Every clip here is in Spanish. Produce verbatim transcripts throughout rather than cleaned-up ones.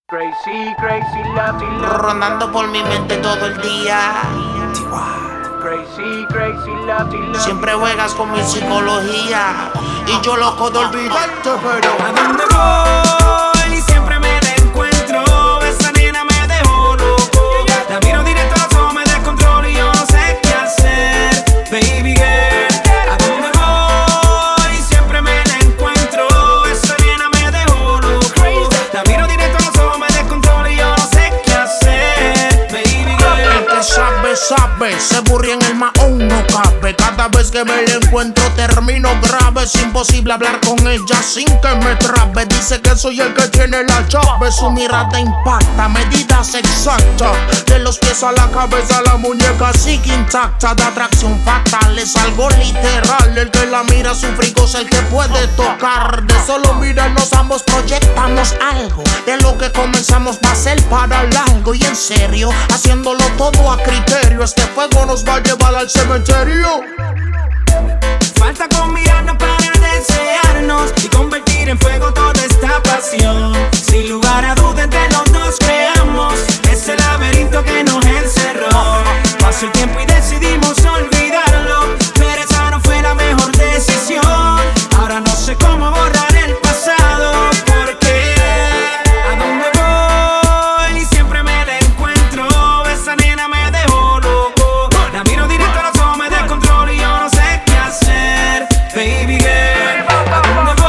Crazy, crazy love, love. Rondando por mi mente todo el día. Crazy, crazy love, love. Siempre juegas con mi psicología y yo loco de olvidarte, pero ¿a dónde voy? Y siempre me la encuentro. Esa nena me dejó loco. La miro directo a los ojos, me descontrolo y yo no sé qué hacer, baby girl. ¿A dónde voy? Y siempre me la encuentro. Esa nena me dejó loco. La miro directo a los ojos, me descontrolo y yo no sé qué hacer, baby girl. el que sabe, sabe, se burría en el maón, no cabe. Cada vez que me la encuentro termino grave. Es imposible hablar con ella sin que me trabe. Dice que soy el que tiene la llave. Su mirada impacta, medidas exactas. De los pies a la cabeza, la muñeca sigue intacta. De atracción fatal, es algo literal. El que la mira su frigo es el que puede tocar. De solo mirarnos ambos proyectamos algo. De lo que comenzamos va a ser para largo. Y en serio, haciéndolo todo a criterio. Este fuego nos va a llevar al cementerio. Falta con mirarnos para desearnos y convertir en fuego toda esta pasión. Sin lugar a dudas entre los dos creamos ese laberinto que nos encerró. Pasó el tiempo y decidimos olvidarlo, pero esa no fue la mejor decisión. Ahora no sé cómo borrar el pasado, porque ¿a dónde voy? Y siempre me la encuentro. Esa nena me dejó loco. La miro directo a los ojos, me descontrolo y yo no sé qué hacer, baby girl. ¿A dónde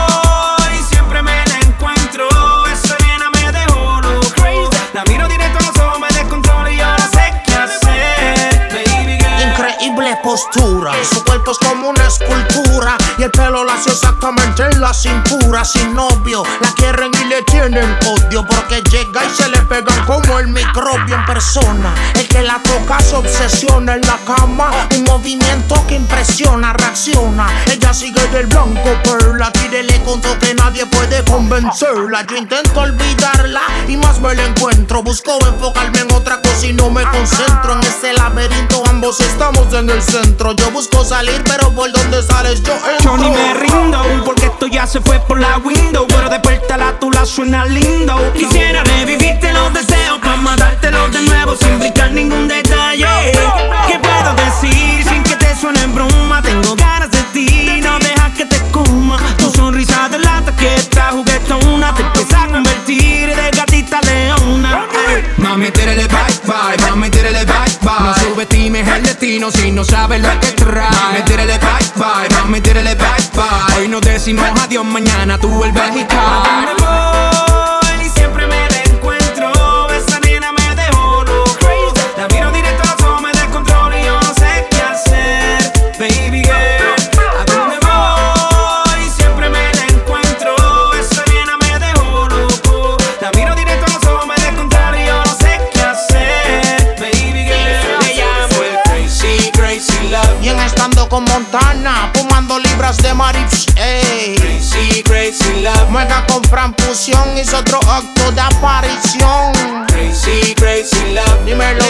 voy? Siempre me la encuentro. Esa nena me dejó loco. La miro directo a los ojos, me descontrolo y yo no sé qué hacer, baby girl. Increíble postura, su cuerpo es como una escultura y el pelo lacio exactamente en la cintura. Sin novio, la quieren y le tienen odio porque llega y se le pegan como el microbio en persona. El que la toca se obsesiona en la cama, un movimiento que impresiona, reacciona. Ella sigue del blanco perla, tírele conto que nadie puede convencerla. Yo intento olvidarla y más me la encuentro. Busco enfocarme en otra cosa y no me concentro. En este laberinto ambos estamos en el centro. Yo busco salir pero por donde sales yo entro. Yo ni me rindo porque esto ya se fue por la window, pero despertala tú la suena lindo. Quisiera revivirte los deseos para matártelos de nuevo sin brincar ningún detalle. ¿Qué puedo decir sin que te suene en broma? Tengo ganas de ti, no dejas que te coma. Tu sonrisa delata que esta juguetona te empieza a convertir de gatita leona. Mami, tírale bye bye, mami, tírale bye bye. No subestimes el destino si no sabes lo que trae. Mami, tírale bye bye, mami, tírale bye bye. Hoy nos decimos adiós, mañana tú vuelves y caes. ¿A dónde voy? Y siempre me la encuentro. Esa nena me dejó loco. La miro directo a los ojos, me descontrolo y yo no sé qué hacer, baby girl. ¿A dónde voy? Y siempre me la encuentro. Esa nena me dejó loco. La miro directo a los ojos, me descontrolo y yo no sé qué hacer, baby girl. Me llamo el Crazy, Crazy Love. Y en estando con Montana, fumando libras de marips, ey. Crazy, Crazy Love. Mueca con Fran Fusión, hizo otro acto de aparición. Crazy, Crazy Love. Dímelo, D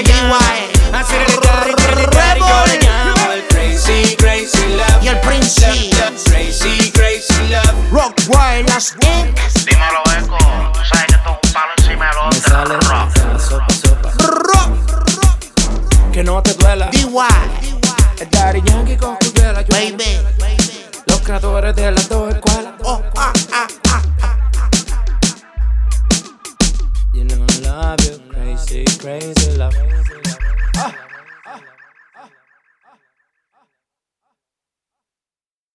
Y. Así le carry, carry, carry, yo le llamo el Crazy, Crazy Love. Y el Prince Crazy, Crazy Love. Rockwell, las Inc. Dímelo, Eco. Tú sabes que esto es un palo encima del Me otro. sale Rock. sopa, sopa. Rock, Que no te duela. D Y. El Daddy Yankee con Cubela, yo. Baby. Los creadores de las dos escuelas. Oh, ah, ah, ah, ah. You know I love you, crazy, crazy love.